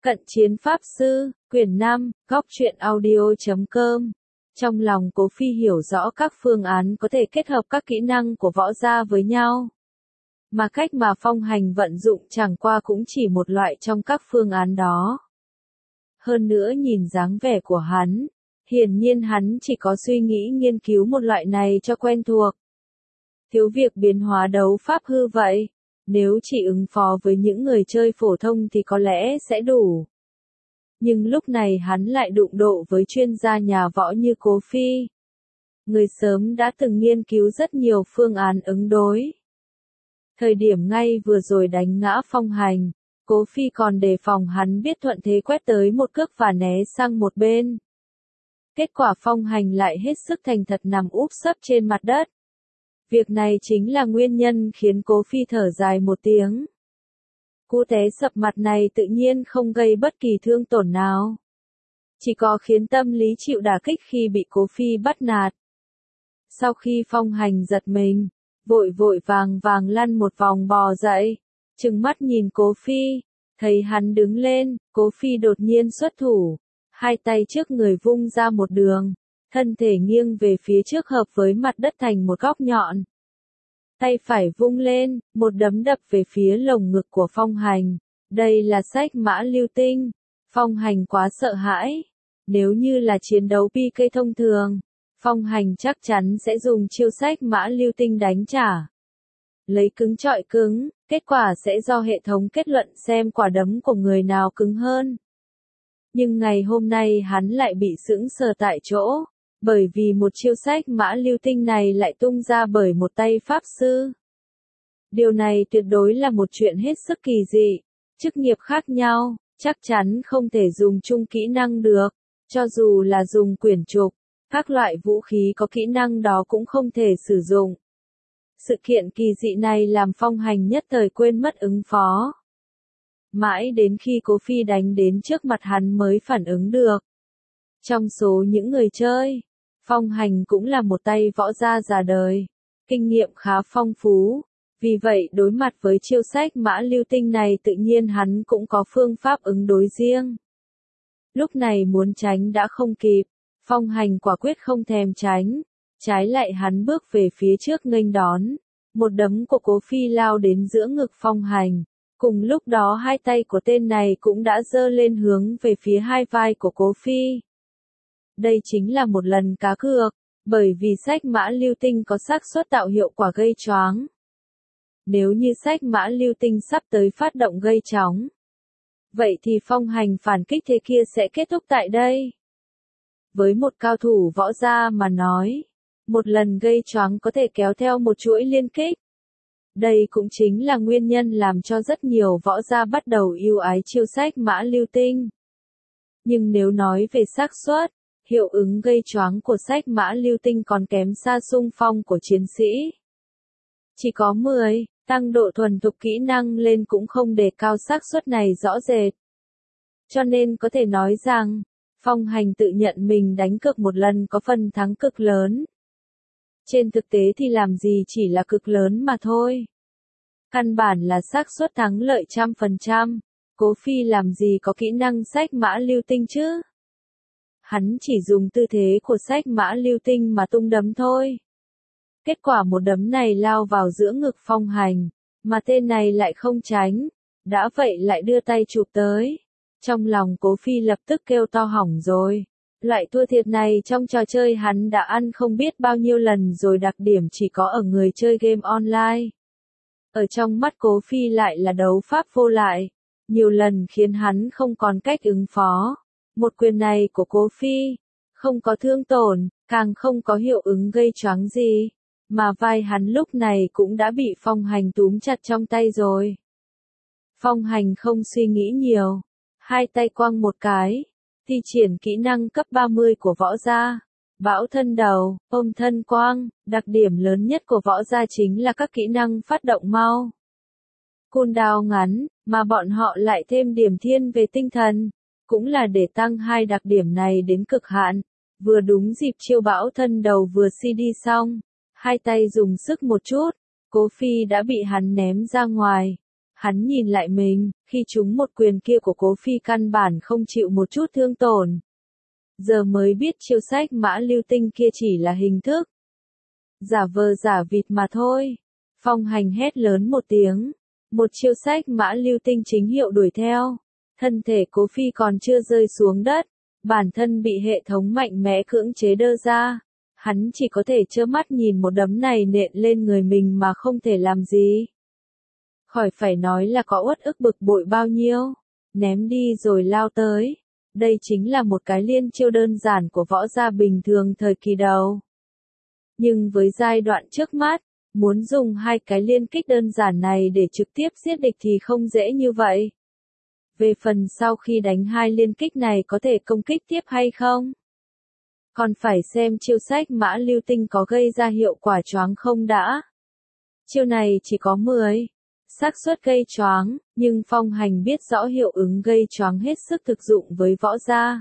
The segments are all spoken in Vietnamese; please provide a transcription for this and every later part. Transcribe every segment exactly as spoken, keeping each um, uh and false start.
Cận chiến Pháp Sư, quyển năm, góc truyện audio chấm com. Trong lòng Cố Phi hiểu rõ các phương án có thể kết hợp các kỹ năng của võ gia với nhau. Mà cách mà Phong Hành vận dụng chẳng qua cũng chỉ một loại trong các phương án đó. Hơn nữa nhìn dáng vẻ của hắn, hiển nhiên hắn chỉ có suy nghĩ nghiên cứu một loại này cho quen thuộc. Thiếu việc biến hóa đấu pháp hư vậy. Nếu chỉ ứng phó với những người chơi phổ thông thì có lẽ sẽ đủ. Nhưng lúc này hắn lại đụng độ với chuyên gia nhà võ như Cố Phi. Người sớm đã từng nghiên cứu rất nhiều phương án ứng đối. Thời điểm ngay vừa rồi đánh ngã Phong Hành, Cố Phi còn đề phòng hắn biết thuận thế quét tới một cước và né sang một bên. Kết quả Phong Hành lại hết sức thành thật nằm úp sấp trên mặt đất. Việc này chính là nguyên nhân khiến Cố Phi thở dài một tiếng. Cú té sập mặt này tự nhiên không gây bất kỳ thương tổn nào. Chỉ có khiến tâm lý chịu đả kích khi bị Cố Phi bắt nạt. Sau khi Phong Hành giật mình, vội vội vàng vàng lăn một vòng bò dậy, trừng mắt nhìn Cố Phi, thấy hắn đứng lên, Cố Phi đột nhiên xuất thủ, hai tay trước người vung ra một đường. Thân thể nghiêng về phía trước hợp với mặt đất thành một góc nhọn. Tay phải vung lên, một đấm đập về phía lồng ngực của Phong Hành. Đây là sách mã lưu tinh. Phong Hành quá sợ hãi. Nếu như là chiến đấu pê ca thông thường, Phong Hành chắc chắn sẽ dùng chiêu sách mã lưu tinh đánh trả. Lấy cứng chọi cứng, kết quả sẽ do hệ thống kết luận xem quả đấm của người nào cứng hơn. Nhưng ngày hôm nay hắn lại bị sững sờ tại chỗ. Bởi vì một chiêu sách mã lưu tinh này lại tung ra bởi một tay Pháp Sư. Điều này tuyệt đối là một chuyện hết sức kỳ dị. Chức nghiệp khác nhau, chắc chắn không thể dùng chung kỹ năng được. Cho dù là dùng quyển trục, các loại vũ khí có kỹ năng đó cũng không thể sử dụng. Sự kiện kỳ dị này làm Phong Hành nhất thời quên mất ứng phó. Mãi đến khi Cố Phi đánh đến trước mặt hắn mới phản ứng được. Trong số những người chơi, Phong Hành cũng là một tay võ gia già đời, kinh nghiệm khá phong phú, vì vậy đối mặt với chiêu sách mã lưu tinh này tự nhiên hắn cũng có phương pháp ứng đối riêng. Lúc này muốn tránh đã không kịp, Phong Hành quả quyết không thèm tránh, trái lại hắn bước về phía trước nghênh đón, một đấm của Cố Phi lao đến giữa ngực Phong Hành, cùng lúc đó hai tay của tên này cũng đã giơ lên hướng về phía hai vai của Cố Phi. Đây chính là một lần cá cược, bởi vì sách mã lưu tinh có xác suất tạo hiệu quả gây choáng. Nếu như sách mã lưu tinh sắp tới phát động gây chóng, vậy thì Phong Hành phản kích thế kia sẽ kết thúc tại đây. Với một cao thủ võ gia mà nói, một lần gây choáng có thể kéo theo một chuỗi liên kích. Đây cũng chính là nguyên nhân làm cho rất nhiều võ gia bắt đầu yêu ái chiêu sách mã lưu tinh. Nhưng nếu nói về xác suất, hiệu ứng gây choáng của sách mã lưu tinh còn kém xa xung phong của chiến sĩ. Chỉ có mười, tăng độ thuần thục kỹ năng lên cũng không đề cao xác suất này rõ rệt. Cho nên có thể nói rằng, Phong Hành tự nhận mình đánh cược một lần có phần thắng cực lớn. Trên thực tế thì làm gì chỉ là cực lớn mà thôi. Căn bản là xác suất thắng lợi trăm phần trăm, Cố Phi làm gì có kỹ năng sách mã lưu tinh chứ? Hắn chỉ dùng tư thế của sách mã lưu tinh mà tung đấm thôi. Kết quả một đấm này lao vào giữa ngực Phong Hành, mà tên này lại không tránh, đã vậy lại đưa tay chụp tới. Trong lòng Cố Phi lập tức kêu to hỏng rồi. Loại thua thiệt này trong trò chơi hắn đã ăn không biết bao nhiêu lần rồi, đặc điểm chỉ có ở người chơi game online. Ở trong mắt Cố Phi lại là đấu pháp vô lại, nhiều lần khiến hắn không còn cách ứng phó. Một quyền này của Cố Phi, không có thương tổn, càng không có hiệu ứng gây choáng gì, mà vai hắn lúc này cũng đã bị Phong Hành túm chặt trong tay rồi. Phong Hành không suy nghĩ nhiều, hai tay quăng một cái, thi triển kỹ năng cấp ba mươi của võ gia, bão thân đầu, ôm thân quang, đặc điểm lớn nhất của võ gia chính là các kỹ năng phát động mau. Cooldown ngắn, mà bọn họ lại thêm điểm thiên về tinh thần. Cũng là để tăng hai đặc điểm này đến cực hạn, vừa đúng dịp chiêu bão thân đầu vừa xê đê xong, hai tay dùng sức một chút, Cố Phi đã bị hắn ném ra ngoài. Hắn nhìn lại mình, khi trúng một quyền kia của Cố Phi căn bản không chịu một chút thương tổn. Giờ mới biết chiêu sách mã lưu tinh kia chỉ là hình thức. Giả vờ giả vịt mà thôi. Phong Hành hét lớn một tiếng. Một chiêu sách mã lưu tinh chính hiệu đuổi theo. Thân thể Cố Phi còn chưa rơi xuống đất. Bản thân bị hệ thống mạnh mẽ cưỡng chế đơ ra. Hắn chỉ có thể trơ mắt nhìn một đấm này nện lên người mình mà không thể làm gì. Khỏi phải nói là có uất ức bực bội bao nhiêu. Ném đi rồi lao tới. Đây chính là một cái liên chiêu đơn giản của võ gia bình thường thời kỳ đầu. Nhưng với giai đoạn trước mắt, muốn dùng hai cái liên kích đơn giản này để trực tiếp giết địch thì không dễ như vậy. Về phần sau khi đánh hai liên kích này có thể công kích tiếp hay không? Còn phải xem chiêu sách mã lưu tinh có gây ra hiệu quả choáng không đã. Chiêu này chỉ có mười xác suất gây choáng, nhưng Phong Hành biết rõ hiệu ứng gây choáng hết sức thực dụng với võ gia.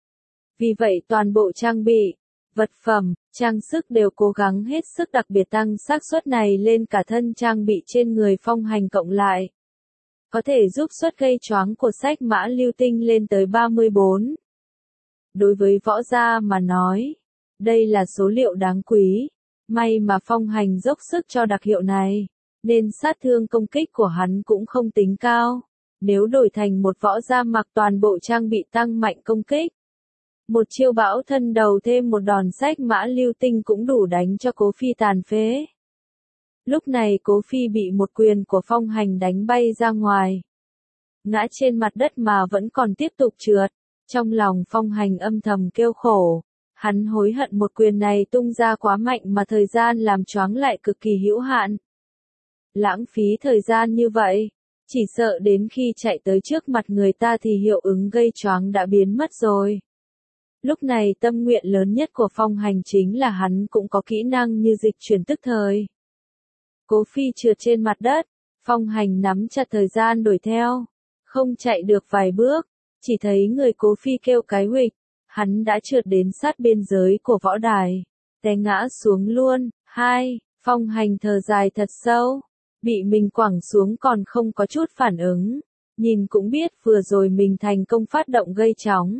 Vì vậy toàn bộ trang bị, vật phẩm, trang sức đều cố gắng hết sức đặc biệt tăng xác suất này lên cả thân trang bị trên người Phong Hành cộng lại. Có thể giúp suất gây choáng của sách mã lưu tinh lên tới ba mươi bốn. Đối với võ gia mà nói, đây là số liệu đáng quý. May mà Phong Hành dốc sức cho đặc hiệu này, nên sát thương công kích của hắn cũng không tính cao. Nếu đổi thành một võ gia mặc toàn bộ trang bị tăng mạnh công kích, một chiêu bão thân đầu thêm một đòn sách mã lưu tinh cũng đủ đánh cho Cố Phi tàn phế. Lúc này Cố Phi bị một quyền của Phong Hành đánh bay ra ngoài. Ngã trên mặt đất mà vẫn còn tiếp tục trượt. Trong lòng Phong Hành âm thầm kêu khổ. Hắn hối hận một quyền này tung ra quá mạnh mà thời gian làm choáng lại cực kỳ hữu hạn. Lãng phí thời gian như vậy, chỉ sợ đến khi chạy tới trước mặt người ta thì hiệu ứng gây choáng đã biến mất rồi. Lúc này tâm nguyện lớn nhất của Phong Hành chính là hắn cũng có kỹ năng như dịch chuyển tức thời. Cố Phi trượt trên mặt đất, Phong Hành nắm chặt thời gian đuổi theo, không chạy được vài bước, chỉ thấy người Cố Phi kêu cái huỵch, hắn đã trượt đến sát biên giới của võ đài, té ngã xuống luôn. Hai, Phong Hành thở dài thật sâu, bị mình quẳng xuống còn không có chút phản ứng, nhìn cũng biết vừa rồi mình thành công phát động gây chóng.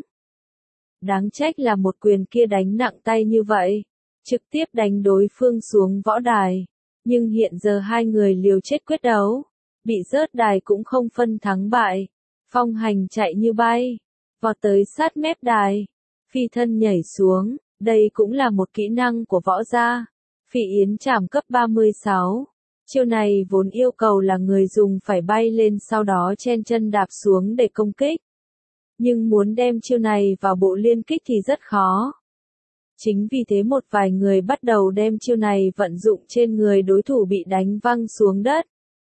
Đáng trách là một quyền kia đánh nặng tay như vậy, trực tiếp đánh đối phương xuống võ đài, nhưng hiện giờ hai người liều chết quyết đấu, bị rớt đài cũng không phân thắng bại. Phong Hành chạy như bay, vọt tới sát mép đài, phi thân nhảy xuống, đây cũng là một kỹ năng của võ gia. Phi yến trảm cấp ba mươi sáu. Chiêu này vốn yêu cầu là người dùng phải bay lên sau đó chen chân đạp xuống để công kích. Nhưng muốn đem chiêu này vào bộ liên kích thì rất khó. Chính vì thế một vài người bắt đầu đem chiêu này vận dụng trên người đối thủ bị đánh văng xuống đất.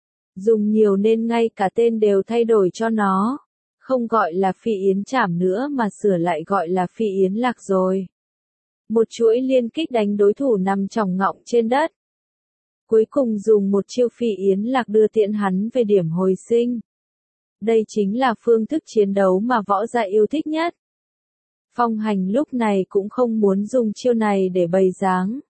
Dùng nhiều nên ngay cả tên đều thay đổi cho nó. Không gọi là phi yến trảm nữa mà sửa lại gọi là phi yến lạc rồi. Một chuỗi liên kích đánh đối thủ nằm chỏng ngọng trên đất. Cuối cùng dùng một chiêu phi yến lạc đưa tiễn hắn về điểm hồi sinh. Đây chính là phương thức chiến đấu mà võ gia yêu thích nhất. Phong Hành lúc này cũng không muốn dùng chiêu này để bày dáng.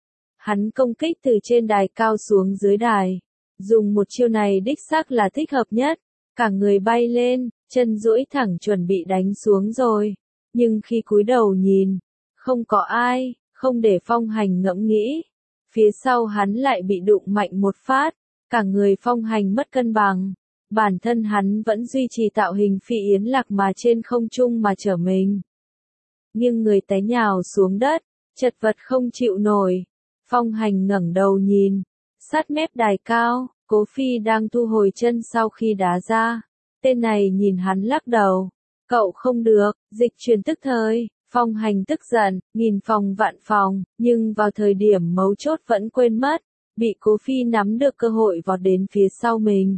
Hắn công kích từ trên đài cao xuống dưới đài. Dùng một chiêu này đích xác là thích hợp nhất. Cả người bay lên, chân duỗi thẳng chuẩn bị đánh xuống rồi. Nhưng khi cúi đầu nhìn, không có ai, không để Phong Hành ngẫm nghĩ. Phía sau hắn lại bị đụng mạnh một phát, cả người Phong Hành mất cân bằng. Bản thân hắn vẫn duy trì tạo hình phi yến lạc mà trên không trung mà trở mình. Nghiêng người té nhào xuống đất, chật vật không chịu nổi. Phong Hành ngẩng đầu nhìn, sát mép đài cao, Cố Phi đang thu hồi chân sau khi đá ra. Tên này nhìn hắn lắc đầu. Cậu không được, dịch chuyển tức thời. Phong Hành tức giận, nghìn phòng vạn phòng, nhưng vào thời điểm mấu chốt vẫn quên mất. Bị Cố Phi nắm được cơ hội vọt đến phía sau mình.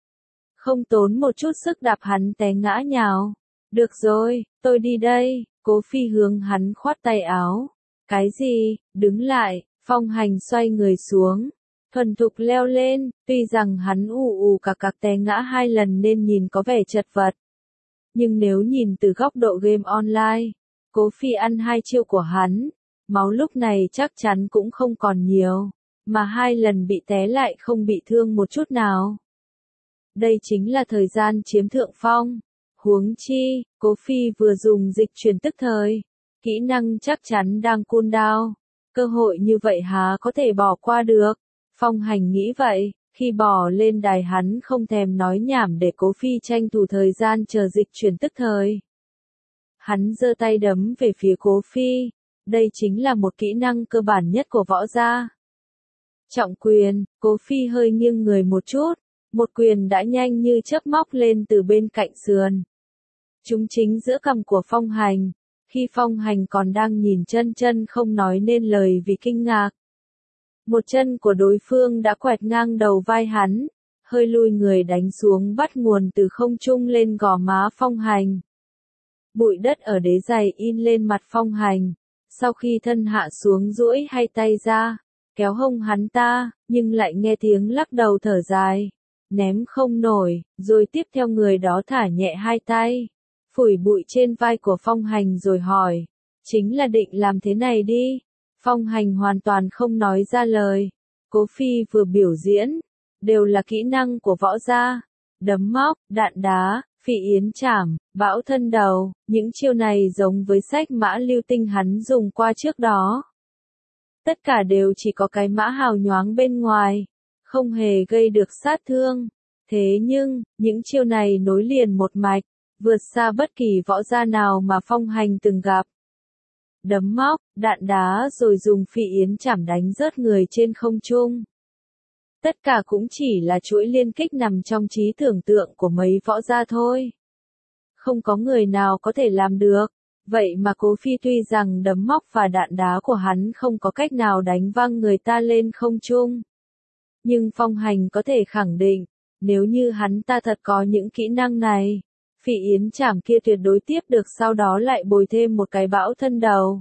Không tốn một chút sức đạp hắn té ngã nhào. Được rồi, tôi đi đây. Cố Phi hướng hắn khoát tay áo. Cái gì, đứng lại. Phong Hành xoay người xuống, thuần thục leo lên, tuy rằng hắn ù ù cạc cạc té ngã hai lần nên nhìn có vẻ chật vật. Nhưng nếu nhìn từ góc độ game online, Cố Phi ăn hai chiêu của hắn, máu lúc này chắc chắn cũng không còn nhiều, mà hai lần bị té lại không bị thương một chút nào. Đây chính là thời gian chiếm thượng phong. Huống chi, Cố Phi vừa dùng dịch chuyển tức thời. Kỹ năng chắc chắn đang cool down. Cơ hội như vậy há có thể bỏ qua được. Phong Hành nghĩ vậy, khi bỏ lên đài hắn không thèm nói nhảm để Cố Phi tranh thủ thời gian chờ dịch chuyển tức thời. Hắn giơ tay đấm về phía Cố Phi. Đây chính là một kỹ năng cơ bản nhất của võ gia. Trọng quyền, Cố Phi hơi nghiêng người một chút. Một quyền đã nhanh như chớp móc lên từ bên cạnh sườn. Trúng chính giữa cằm của Phong Hành. Khi Phong Hành còn đang nhìn chân chân không nói nên lời vì kinh ngạc. Một chân của đối phương đã quẹt ngang đầu vai hắn, hơi lùi người đánh xuống bắt nguồn từ không trung lên gò má Phong Hành. Bụi đất ở đế giày in lên mặt Phong Hành, sau khi thân hạ xuống duỗi hai tay ra, kéo hông hắn ta, nhưng lại nghe tiếng lắc đầu thở dài, ném không nổi, rồi tiếp theo người đó thả nhẹ hai tay, phủi bụi trên vai của Phong Hành rồi hỏi, chính là định làm thế này đi. Phong Hành hoàn toàn không nói ra lời. Cố Phi vừa biểu diễn, đều là kỹ năng của võ gia. Đấm móc, đạn đá, phi yến chảm, bão thân đầu, những chiêu này giống với sách mã lưu tinh hắn dùng qua trước đó. Tất cả đều chỉ có cái mã hào nhoáng bên ngoài, không hề gây được sát thương. Thế nhưng, những chiêu này nối liền một mạch, vượt xa bất kỳ võ gia nào mà Phong Hành từng gặp. Đấm móc, đạn đá rồi dùng phi yến chảm đánh rớt người trên không trung. Tất cả cũng chỉ là chuỗi liên kích nằm trong trí tưởng tượng của mấy võ gia thôi. Không có người nào có thể làm được. Vậy mà Cố Phi tuy rằng đấm móc và đạn đá của hắn không có cách nào đánh văng người ta lên không trung. Nhưng Phong Hành có thể khẳng định, nếu như hắn ta thật có những kỹ năng này, phi yến chảm kia tuyệt đối tiếp được, sau đó lại bồi thêm một cái bão thân đầu.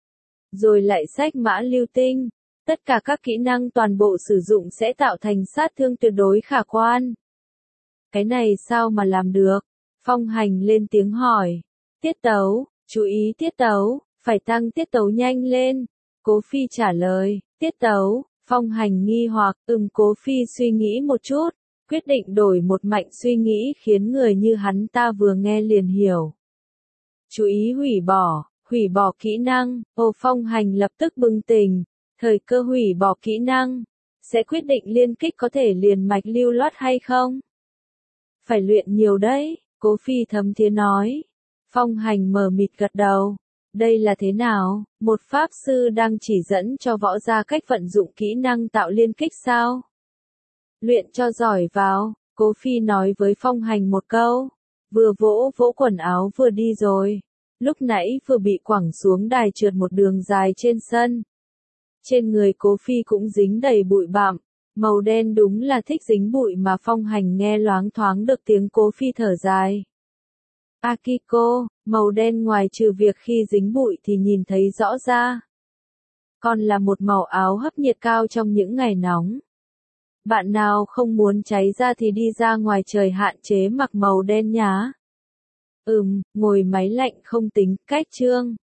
Rồi lại sách mã lưu tinh. Tất cả các kỹ năng toàn bộ sử dụng sẽ tạo thành sát thương tuyệt đối khả quan. Cái này sao mà làm được? Phong Hành lên tiếng hỏi. Tiết tấu, chú ý tiết tấu, phải tăng tiết tấu nhanh lên. Cố Phi trả lời, tiết tấu. Phong Hành nghi hoặc, ừm Cố Phi suy nghĩ một chút, quyết định đổi một mạch suy nghĩ khiến người như hắn ta vừa nghe liền hiểu. Chú ý hủy bỏ, hủy bỏ kỹ năng. Ô Phong Hành lập tức bừng tỉnh, thời cơ hủy bỏ kỹ năng, sẽ quyết định liên kích có thể liền mạch lưu loát hay không. Phải luyện nhiều đấy, Cố Phi thấm thía nói. Phong Hành mờ mịt gật đầu. Đây là thế nào? Một pháp sư đang chỉ dẫn cho võ gia cách vận dụng kỹ năng tạo liên kích sao? Luyện cho giỏi vào, Cố Phi nói với Phong Hành một câu. Vừa vỗ vỗ quần áo vừa đi rồi. Lúc nãy vừa bị quẳng xuống đài trượt một đường dài trên sân. Trên người Cố Phi cũng dính đầy bụi bặm, màu đen đúng là thích dính bụi mà Phong Hành nghe loáng thoáng được tiếng Cố Phi thở dài. Akiko, màu đen ngoài trừ việc khi dính bụi thì nhìn thấy rõ ra. Còn là một màu áo hấp nhiệt cao trong những ngày nóng. Bạn nào không muốn cháy ra thì đi ra ngoài trời hạn chế mặc màu đen nhá. Ừm, ngồi máy lạnh không tính, cách chương.